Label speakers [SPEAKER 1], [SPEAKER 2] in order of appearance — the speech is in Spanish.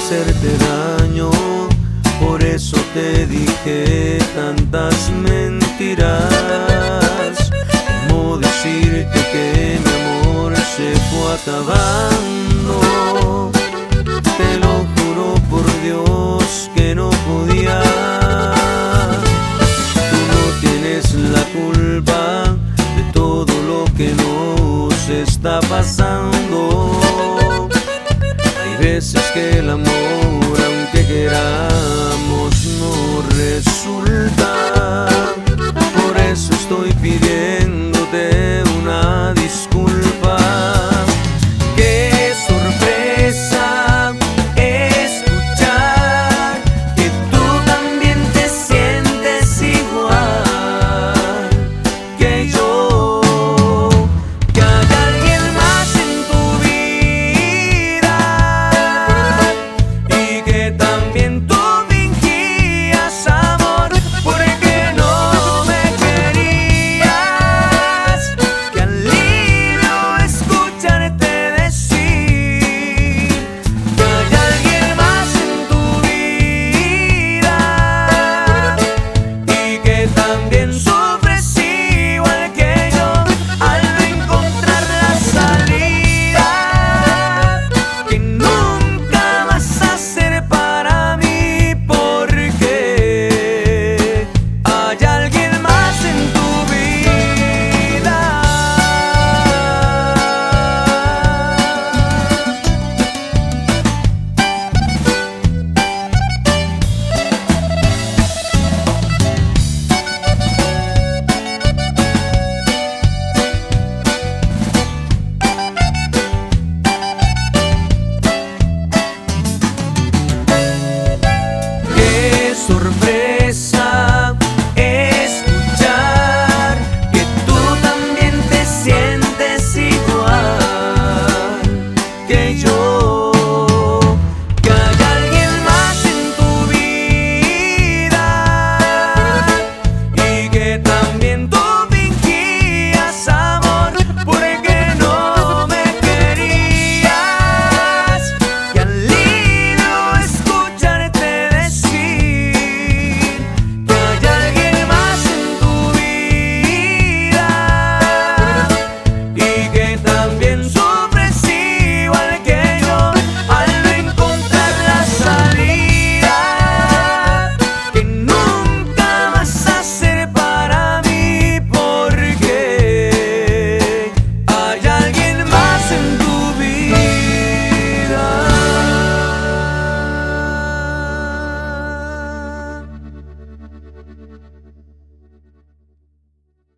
[SPEAKER 1] hacerte daño, por eso te dije tantas mentiras. Como decirte que mi amor se fue acabando. Te lo juro por Dios que no podía. Tú no tienes la culpa de todo lo que nos está pasando. Hay veces que el amor, aunque queramos, no resulta. Por eso estoy pidiéndote